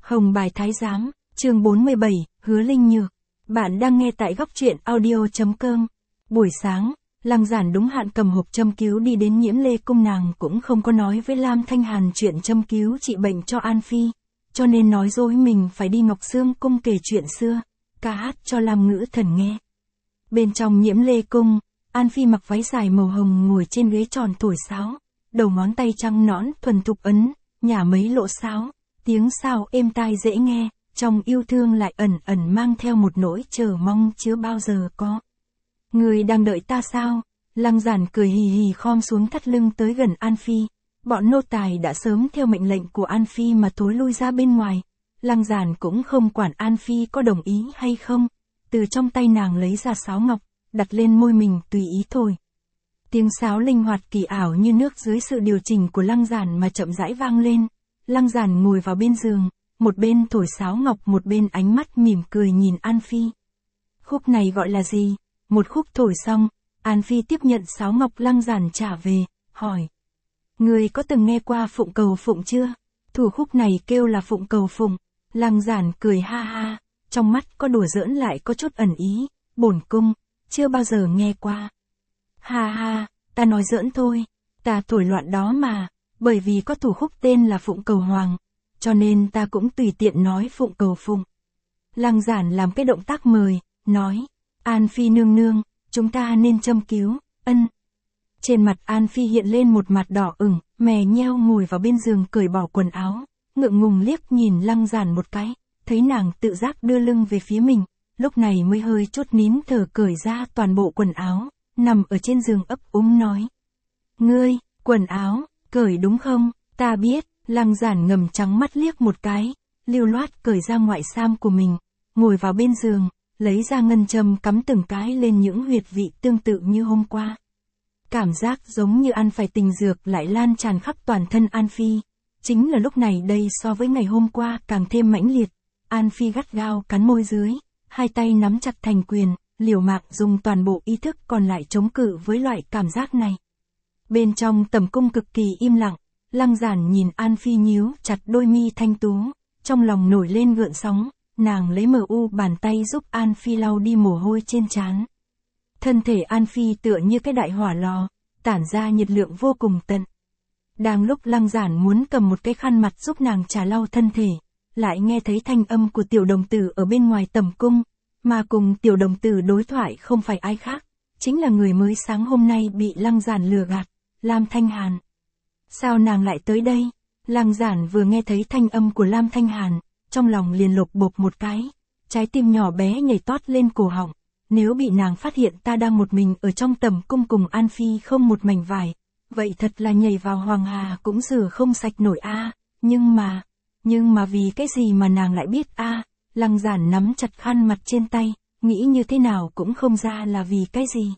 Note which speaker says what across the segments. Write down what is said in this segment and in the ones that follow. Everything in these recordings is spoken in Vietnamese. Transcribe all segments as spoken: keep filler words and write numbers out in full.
Speaker 1: Hồng bài thái giám, chương bốn mươi bảy, Hứa Linh Nhược. Bạn đang nghe tại góc truyện audio chấm com. Buổi sáng, Lăng Giản đúng hạn cầm hộp châm cứu đi đến Nhiễm Lê cung, nàng cũng không có nói với Lam Thanh Hàn chuyện châm cứu trị bệnh cho An Phi, cho nên nói dối mình phải đi Ngọc Sương cung kể chuyện xưa, ca hát cho Lam Ngữ Thần nghe. Bên trong Nhiễm Lê cung, An Phi mặc váy dài màu hồng ngồi trên ghế tròn thổi sáo, đầu ngón tay trắng nõn thuần thục ấn, nhả mấy lỗ sáo, tiếng sáo êm tai dễ nghe, trong yêu thương lại ẩn ẩn mang theo một nỗi chờ mong chưa bao giờ có. Người đang đợi ta sao? Lăng Giản cười hì hì khom xuống thắt lưng tới gần An Phi. Bọn nô tài đã sớm theo mệnh lệnh của An Phi mà thối lui ra bên ngoài. Lăng Giản cũng không quản An Phi có đồng ý hay không. Từ trong tay nàng lấy ra sáo ngọc, đặt lên môi mình tùy ý thổi. Tiếng sáo linh hoạt kỳ ảo như nước dưới sự điều chỉnh của Lăng Giản mà chậm rãi vang lên. Lăng Giản ngồi vào bên giường, một bên thổi sáo ngọc một bên ánh mắt mỉm cười nhìn An Phi. Khúc này gọi là gì? Một khúc thổi xong, An Phi tiếp nhận sáo ngọc Lăng Giản trả về, hỏi. Người có từng nghe qua Phụng Cầu Phụng chưa? Thủ khúc này kêu là Phụng Cầu Phụng. Lăng Giản cười ha ha, trong mắt có đùa giỡn lại có chút ẩn ý, bổn cung, chưa bao giờ nghe qua. Ha ha, ta nói giỡn thôi, ta thổi loạn đó mà, bởi vì có thủ khúc tên là Phụng Cầu Hoàng, cho nên ta cũng tùy tiện nói Phụng Cầu Phụng. Lăng Giản làm cái động tác mời, nói, An Phi nương nương, chúng ta nên châm cứu, ân. Trên mặt An Phi hiện lên một mặt đỏ ửng, mè nheo ngồi vào bên giường cởi bỏ quần áo, ngượng ngùng liếc nhìn Lăng Giản một cái, thấy nàng tự giác đưa lưng về phía mình, lúc này mới hơi chút nín thở cởi ra toàn bộ quần áo, nằm ở trên giường ấp úng nói. Ngươi, quần áo, cởi đúng không? Ta biết. Lăng Giản ngầm trắng mắt liếc một cái, lưu loát cởi ra ngoại sam của mình, ngồi vào bên giường, lấy ra ngân châm cắm từng cái lên những huyệt vị tương tự như hôm qua. Cảm giác giống như ăn phải tình dược lại lan tràn khắp toàn thân An Phi, chính là lúc này đây so với ngày hôm qua càng thêm mãnh liệt. An Phi gắt gao cắn môi dưới, hai tay nắm chặt thành quyền, liều mạng dùng toàn bộ ý thức còn lại chống cự với loại cảm giác này. Bên trong tầm cung cực kỳ im lặng. Lăng Giản nhìn An Phi nhíu chặt đôi mi thanh tú, trong lòng nổi lên gợn sóng, nàng lấy mờ u bàn tay giúp An Phi lau đi mồ hôi trên trán. Thân thể An Phi tựa như cái đại hỏa lò, tản ra nhiệt lượng vô cùng tận. Đang lúc Lăng Giản muốn cầm một cái khăn mặt giúp nàng trà lau thân thể, lại nghe thấy thanh âm của tiểu đồng tử ở bên ngoài tầm cung, mà cùng tiểu đồng tử đối thoại không phải ai khác, chính là người mới sáng hôm nay bị Lăng Giản lừa gạt, Lam Thanh Hàn. Sao nàng lại tới đây? Lăng Giản vừa nghe thấy thanh âm của Lam Thanh Hàn, trong lòng liền lột bột một cái, trái tim nhỏ bé nhảy tót lên cổ họng, nếu bị nàng phát hiện ta đang một mình ở trong tầm cung cùng An Phi không một mảnh vải, vậy thật là nhảy vào hoàng hà cũng rửa không sạch nổi a. À. Nhưng mà, nhưng mà vì cái gì mà nàng lại biết a? À? Lăng Giản nắm chặt khăn mặt trên tay, nghĩ như thế nào cũng không ra là vì cái gì.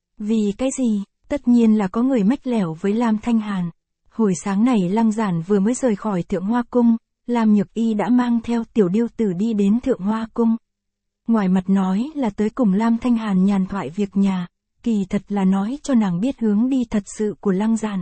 Speaker 1: Vì cái gì? Tất nhiên là có người mách lẻo với Lam Thanh Hàn. Hồi sáng này Lăng Giản vừa mới rời khỏi Thượng Hoa Cung, Lam Nhược Y đã mang theo tiểu điêu tử đi đến Thượng Hoa Cung. Ngoài mặt nói là tới cùng Lam Thanh Hàn nhàn thoại việc nhà, kỳ thật là nói cho nàng biết hướng đi thật sự của Lăng Giản.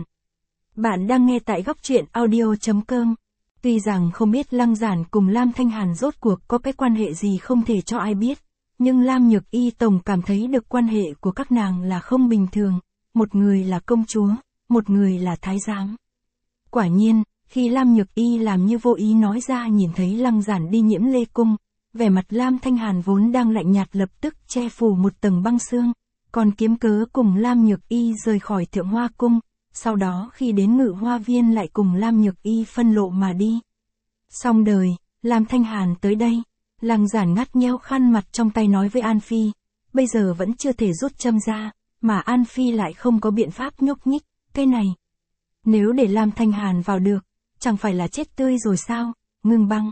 Speaker 1: Bạn đang nghe tại góc truyện audio chấm com. Tuy rằng không biết Lăng Giản cùng Lam Thanh Hàn rốt cuộc có cái quan hệ gì không thể cho ai biết, nhưng Lam Nhược Y tổng cảm thấy được quan hệ của các nàng là không bình thường, một người là công chúa, một người là thái giám. Quả nhiên, khi Lam Nhược Y làm như vô ý nói ra nhìn thấy Lăng Giản đi Nhiễm Lê cung, vẻ mặt Lam Thanh Hàn vốn đang lạnh nhạt lập tức che phủ một tầng băng sương, còn kiếm cớ cùng Lam Nhược Y rời khỏi Thượng Hoa Cung, sau đó khi đến Ngự Hoa Viên lại cùng Lam Nhược Y phân lộ mà đi. Xong đời, Lam Thanh Hàn tới đây, Lăng Giản ngắt nheo khăn mặt trong tay nói với An Phi, bây giờ vẫn chưa thể rút châm ra, mà An Phi lại không có biện pháp nhúc nhích, cái này. Nếu để Lam Thanh Hàn vào được, chẳng phải là chết tươi rồi sao? Ngưng băng.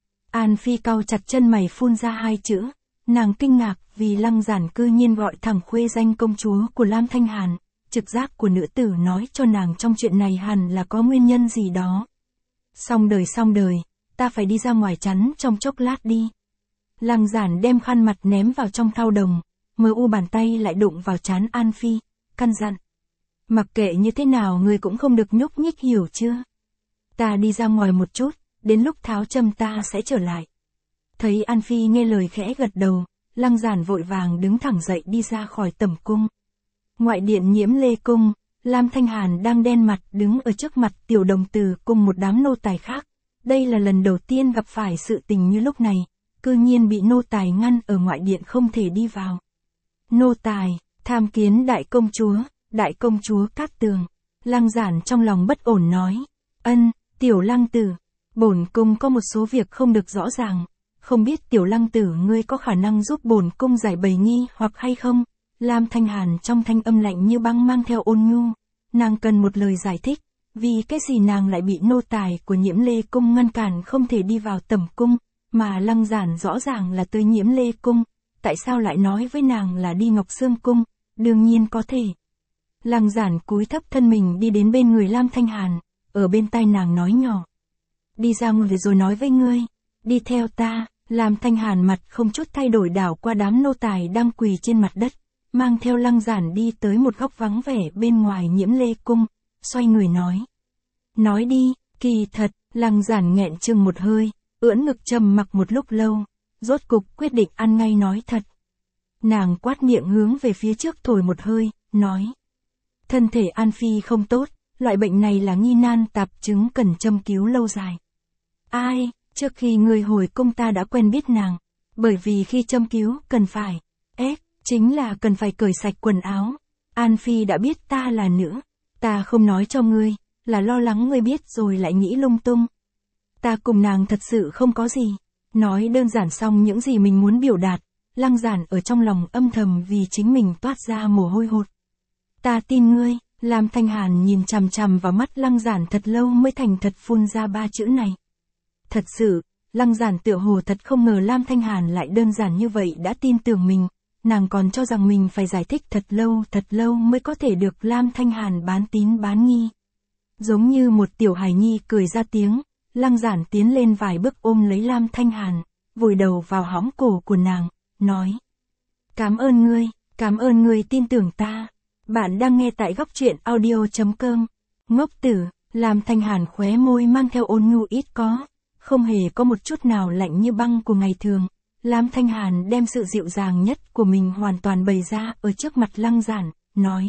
Speaker 1: An Phi cau chặt chân mày phun ra hai chữ, nàng kinh ngạc vì Lăng Giản cư nhiên gọi thẳng khuê danh công chúa của Lam Thanh Hàn, trực giác của nữ tử nói cho nàng trong chuyện này hẳn là có nguyên nhân gì đó. Xong đời xong đời, ta phải đi ra ngoài chắn trong chốc lát đi. Lăng Giản đem khăn mặt ném vào trong thau đồng, mờ u bàn tay lại đụng vào trán An Phi, căn dặn. Mặc kệ như thế nào người cũng không được nhúc nhích hiểu chưa? Ta đi ra ngoài một chút, đến lúc tháo châm ta sẽ trở lại. Thấy An Phi nghe lời khẽ gật đầu, Lăng Giản vội vàng đứng thẳng dậy đi ra khỏi tẩm cung. Ngoại điện Nhiễm Lê cung, Lam Thanh Hàn đang đen mặt đứng ở trước mặt Tiểu Đồng Tử cùng một đám nô tài khác. Đây là lần đầu tiên gặp phải sự tình như lúc này, cư nhiên bị nô tài ngăn ở ngoại điện không thể đi vào. Nô tài, tham kiến đại công chúa, đại công chúa Cát Tường. Lăng Giản trong lòng bất ổn nói, ân, Tiểu Lăng Tử, bổn cung có một số việc không được rõ ràng, không biết Tiểu Lăng Tử ngươi có khả năng giúp bổn cung giải bày nghi hoặc hay không? Lam Thanh Hàn trong thanh âm lạnh như băng mang theo ôn nhu, nàng cần một lời giải thích, vì cái gì nàng lại bị nô tài của Nhiễm Lê cung ngăn cản không thể đi vào tẩm cung, mà Lăng Giản rõ ràng là tới Nhiễm Lê cung, tại sao lại nói với nàng là đi Ngọc Sương cung, đương nhiên có thể. Lăng Giản cúi thấp thân mình đi đến bên người Lam Thanh Hàn, ở bên tai nàng nói nhỏ. Đi ra ngoài rồi nói với ngươi, đi theo ta. Lam Thanh Hàn mặt không chút thay đổi đảo qua đám nô tài đang quỳ trên mặt đất, mang theo Lăng Giản đi tới một góc vắng vẻ bên ngoài Nhiễm Lê cung, xoay người nói. Nói đi, kỳ thật, Lăng Giản nghẹn chừng một hơi, ưỡn ngực trầm mặc một lúc lâu, rốt cục quyết định ăn ngay nói thật. Nàng quát miệng hướng về phía trước thổi một hơi, nói. Thân thể An Phi không tốt, loại bệnh này là nghi nan tạp chứng cần châm cứu lâu dài. Ai, trước khi người hồi cung ta đã quen biết nàng, bởi vì khi châm cứu cần phải, ép, chính là cần phải cởi sạch quần áo. An Phi đã biết ta là nữ, ta không nói cho ngươi, là lo lắng ngươi biết rồi lại nghĩ lung tung. Ta cùng nàng thật sự không có gì. Nói đơn giản xong những gì mình muốn biểu đạt, Lăng Giản ở trong lòng âm thầm vì chính mình toát ra mồ hôi hột. Ta tin ngươi. Lam Thanh Hàn nhìn chằm chằm vào mắt Lăng Giản thật lâu mới thành thật phun ra ba chữ này. Thật sự, Lăng Giản tựa hồ thật không ngờ Lam Thanh Hàn lại đơn giản như vậy đã tin tưởng mình, nàng còn cho rằng mình phải giải thích thật lâu thật lâu mới có thể được Lam Thanh Hàn bán tín bán nghi. Giống như một tiểu hài nhi cười ra tiếng, Lăng Giản tiến lên vài bước ôm lấy Lam Thanh Hàn, vùi đầu vào hõm cổ của nàng, nói. Cảm ơn ngươi, cảm ơn ngươi tin tưởng ta. Bạn đang nghe tại góc truyện audio chấm com. Ngốc tử, Lam Thanh Hàn khóe môi mang theo ôn nhu ít có, không hề có một chút nào lạnh như băng của ngày thường. Lam Thanh Hàn đem sự dịu dàng nhất của mình hoàn toàn bày ra ở trước mặt Lăng Giản, nói.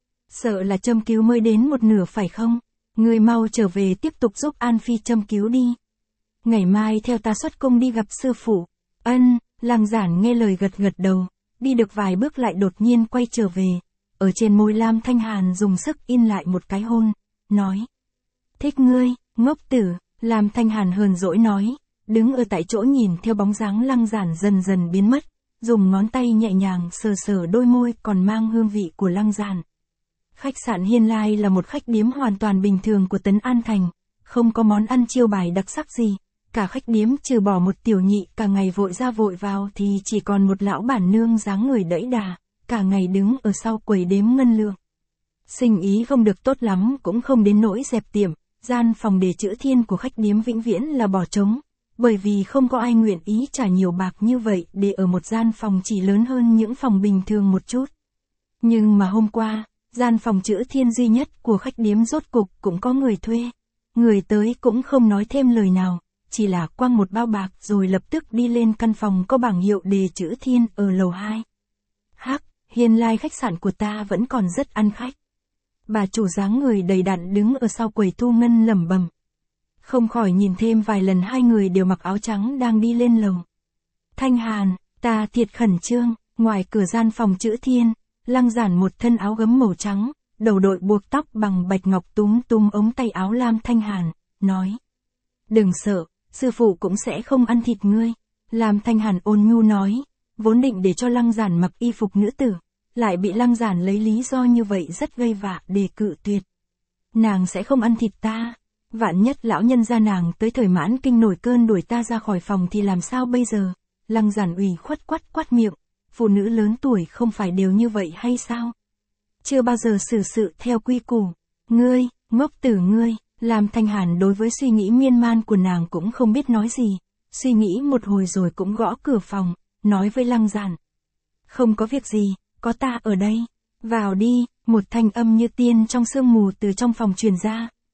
Speaker 1: Sợ là châm cứu mới đến một nửa phải không? Ngươi mau trở về tiếp tục giúp An Phi châm cứu đi. Ngày mai theo ta xuất cung đi gặp sư phụ. Ân, Lăng Giản nghe lời gật gật đầu, đi được vài bước lại đột nhiên quay trở về. Ở trên môi Lam Thanh Hàn dùng sức in lại một cái hôn, nói. Thích ngươi, ngốc tử. Lam Thanh Hàn hờn dỗi nói, đứng ở tại chỗ nhìn theo bóng dáng Lăng Giản dần dần biến mất, dùng ngón tay nhẹ nhàng sờ sờ đôi môi còn mang hương vị của Lăng Giản. Khách sạn Hiên Lai là một khách điếm hoàn toàn bình thường của Tấn An Thành, không có món ăn chiêu bài đặc sắc gì, cả khách điếm trừ bỏ một tiểu nhị cả ngày vội ra vội vào thì chỉ còn một lão bản nương dáng người đẫy đà, cả ngày đứng ở sau quầy đếm ngân lượng. Sinh ý không được tốt lắm cũng không đến nỗi dẹp tiệm, gian phòng để chữ thiên của khách điếm vĩnh viễn là bỏ trống, bởi vì không có ai nguyện ý trả nhiều bạc như vậy để ở một gian phòng chỉ lớn hơn những phòng bình thường một chút. Nhưng mà hôm qua, gian phòng chữ thiên duy nhất của khách điếm rốt cục cũng có người thuê. Người tới cũng không nói thêm lời nào, chỉ là quăng một bao bạc rồi lập tức đi lên căn phòng có bảng hiệu đề chữ thiên ở lầu hai. Hắc, Hiên Lai khách sạn của ta vẫn còn rất ăn khách. Bà chủ dáng người đầy đặn đứng ở sau quầy thu ngân lẩm bẩm. Không khỏi nhìn thêm vài lần hai người đều mặc áo trắng đang đi lên lầu. Thanh Hàn, ta thiệt khẩn trương. Ngoài cửa gian phòng chữ thiên, Lăng Giản một thân áo gấm màu trắng, đầu đội buộc tóc bằng bạch ngọc túm túm ống tay áo Lam Thanh Hàn, nói. Đừng sợ, sư phụ cũng sẽ không ăn thịt ngươi. Lam Thanh Hàn ôn nhu nói, vốn định để cho Lăng Giản mặc y phục nữ tử, lại bị Lăng Giản lấy lý do như vậy rất gây vạ để cự tuyệt. Nàng sẽ không ăn thịt ta. Vạn nhất lão nhân gia nàng tới thời mãn kinh nổi cơn đuổi ta ra khỏi phòng thì làm sao bây giờ? Lăng Giản ủy khuất quát quát miệng, phụ nữ lớn tuổi không phải đều như vậy hay sao? Chưa bao giờ xử sự theo quy củ. Ngươi, ngốc tử ngươi. Lam Thanh Hàn đối với suy nghĩ miên man của nàng cũng không biết nói gì, suy nghĩ một hồi rồi cũng gõ cửa phòng, nói với Lăng Giản. Không có việc gì, có ta ở đây. Vào đi. Một thanh âm như tiên trong sương mù từ trong phòng truyền ra.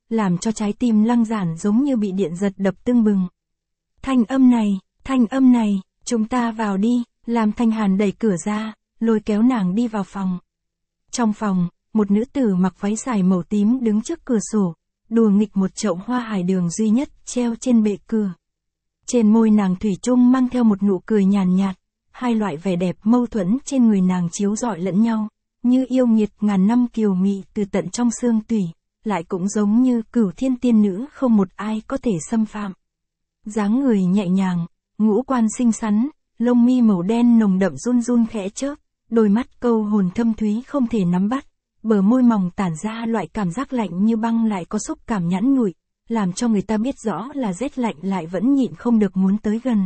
Speaker 1: làm cho trái tim Lăng Giản giống như bị điện giật đập tưng bừng. Thanh âm này, thanh âm này, chúng ta vào đi, Lam Thanh Hàn đẩy cửa ra, lôi kéo nàng đi vào phòng. Trong phòng, một nữ tử mặc váy dài màu tím đứng trước cửa sổ, đùa nghịch một chậu hoa hải đường duy nhất treo trên bệ cửa. Trên môi nàng thủy chung mang theo một nụ cười nhàn nhạt, hai loại vẻ đẹp mâu thuẫn trên người nàng chiếu rọi lẫn nhau, như yêu nghiệt ngàn năm kiều mị từ tận trong xương tủy, lại cũng giống như cửu thiên tiên nữ không một ai có thể xâm phạm. Dáng người nhẹ nhàng, ngũ quan xinh xắn, lông mi màu đen nồng đậm run run khẽ chớp, đôi mắt câu hồn thâm thúy không thể nắm bắt, bờ môi mỏng tản ra loại cảm giác lạnh như băng lại có xúc cảm nhẵn nhụi, làm cho người ta biết rõ là rét lạnh lại vẫn nhịn không được muốn tới gần.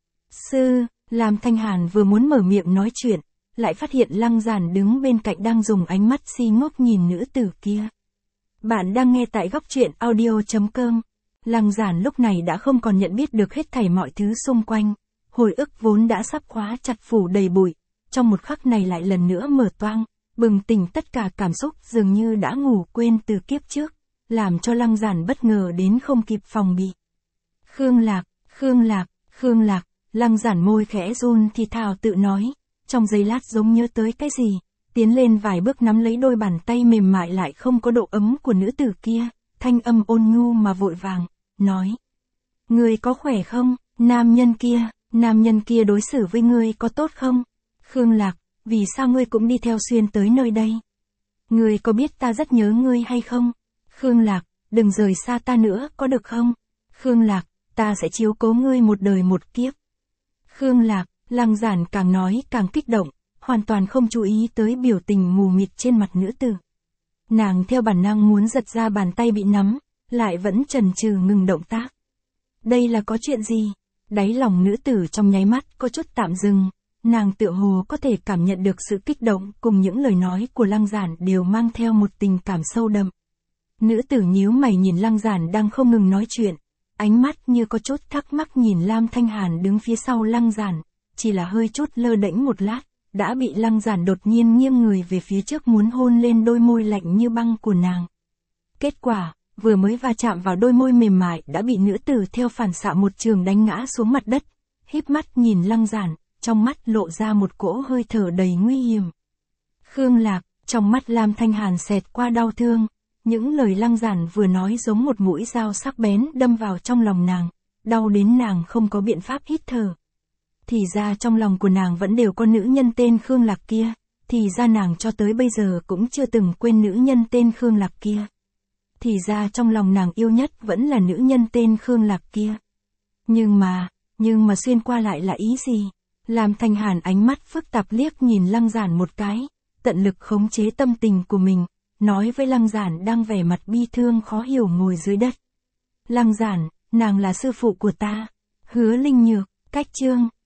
Speaker 1: Sư, Lam Thanh Hàn vừa muốn mở miệng nói chuyện, lại phát hiện Lăng Giản đứng bên cạnh đang dùng ánh mắt si ngốc nhìn nữ tử kia. Bạn đang nghe tại góc truyện audio chấm com. Lăng Giản lúc này đã không còn nhận biết được hết thảy mọi thứ xung quanh, hồi ức vốn đã sắp khóa chặt phủ đầy bụi, trong một khắc này lại lần nữa mở toang, bừng tỉnh tất cả cảm xúc dường như đã ngủ quên từ kiếp trước, làm cho Lăng Giản bất ngờ đến không kịp phòng bị. Khương Lạc, Khương Lạc, Khương Lạc, Lăng Giản môi khẽ run thì thào tự nói, trong giây lát giống nhớ tới cái gì, tiến lên vài bước nắm lấy đôi bàn tay mềm mại lại không có độ ấm của nữ tử kia, thanh âm ôn nhu mà vội vàng, nói. Ngươi có khỏe không, nam nhân kia, nam nhân kia đối xử với ngươi có tốt không? Khương Lạc, vì sao ngươi cũng đi theo Xuyên tới nơi đây? Ngươi có biết ta rất nhớ ngươi hay không? Khương Lạc, đừng rời xa ta nữa có được không? Khương Lạc, ta sẽ chiếu cố ngươi một đời một kiếp. Khương Lạc, Lăng Giản càng nói càng kích động, hoàn toàn không chú ý tới biểu tình mù mịt trên mặt nữ tử. Nàng theo bản năng muốn giật ra bàn tay bị nắm, lại vẫn chần chừ ngừng động tác. Đây là có chuyện gì? Đáy lòng nữ tử trong nháy mắt có chút tạm dừng, nàng tựa hồ có thể cảm nhận được sự kích động cùng những lời nói của Lăng Giản đều mang theo một tình cảm sâu đậm. Nữ tử nhíu mày nhìn Lăng Giản đang không ngừng nói chuyện, ánh mắt như có chút thắc mắc nhìn Lam Thanh Hàn đứng phía sau Lăng Giản, chỉ là hơi chút lơ đễnh một lát, đã bị Lăng Giản đột nhiên nghiêng người về phía trước muốn hôn lên đôi môi lạnh như băng của nàng. Kết quả, vừa mới va chạm vào đôi môi mềm mại đã bị nữ tử theo phản xạ một trường đánh ngã xuống mặt đất, híp mắt nhìn Lăng Giản, trong mắt lộ ra một cỗ hơi thở đầy nguy hiểm. Khương Lạc, trong mắt Lam Thanh Hàn xẹt qua đau thương, những lời Lăng Giản vừa nói giống một mũi dao sắc bén đâm vào trong lòng nàng, đau đến nàng không có biện pháp hít thở. Thì ra trong lòng của nàng vẫn đều có nữ nhân tên Khương Lạc kia, thì ra nàng cho tới bây giờ cũng chưa từng quên nữ nhân tên Khương Lạc kia. Thì ra trong lòng nàng yêu nhất vẫn là nữ nhân tên Khương Lạc kia. Nhưng mà, nhưng mà xuyên qua lại là ý gì? Lam Thanh Hàn ánh mắt phức tạp liếc nhìn Lăng Giản một cái, tận lực khống chế tâm tình của mình, nói với Lăng Giản đang vẻ mặt bi thương khó hiểu ngồi dưới đất. Lăng Giản, nàng là sư phụ của ta. Hứa Linh Nhược, cách chương.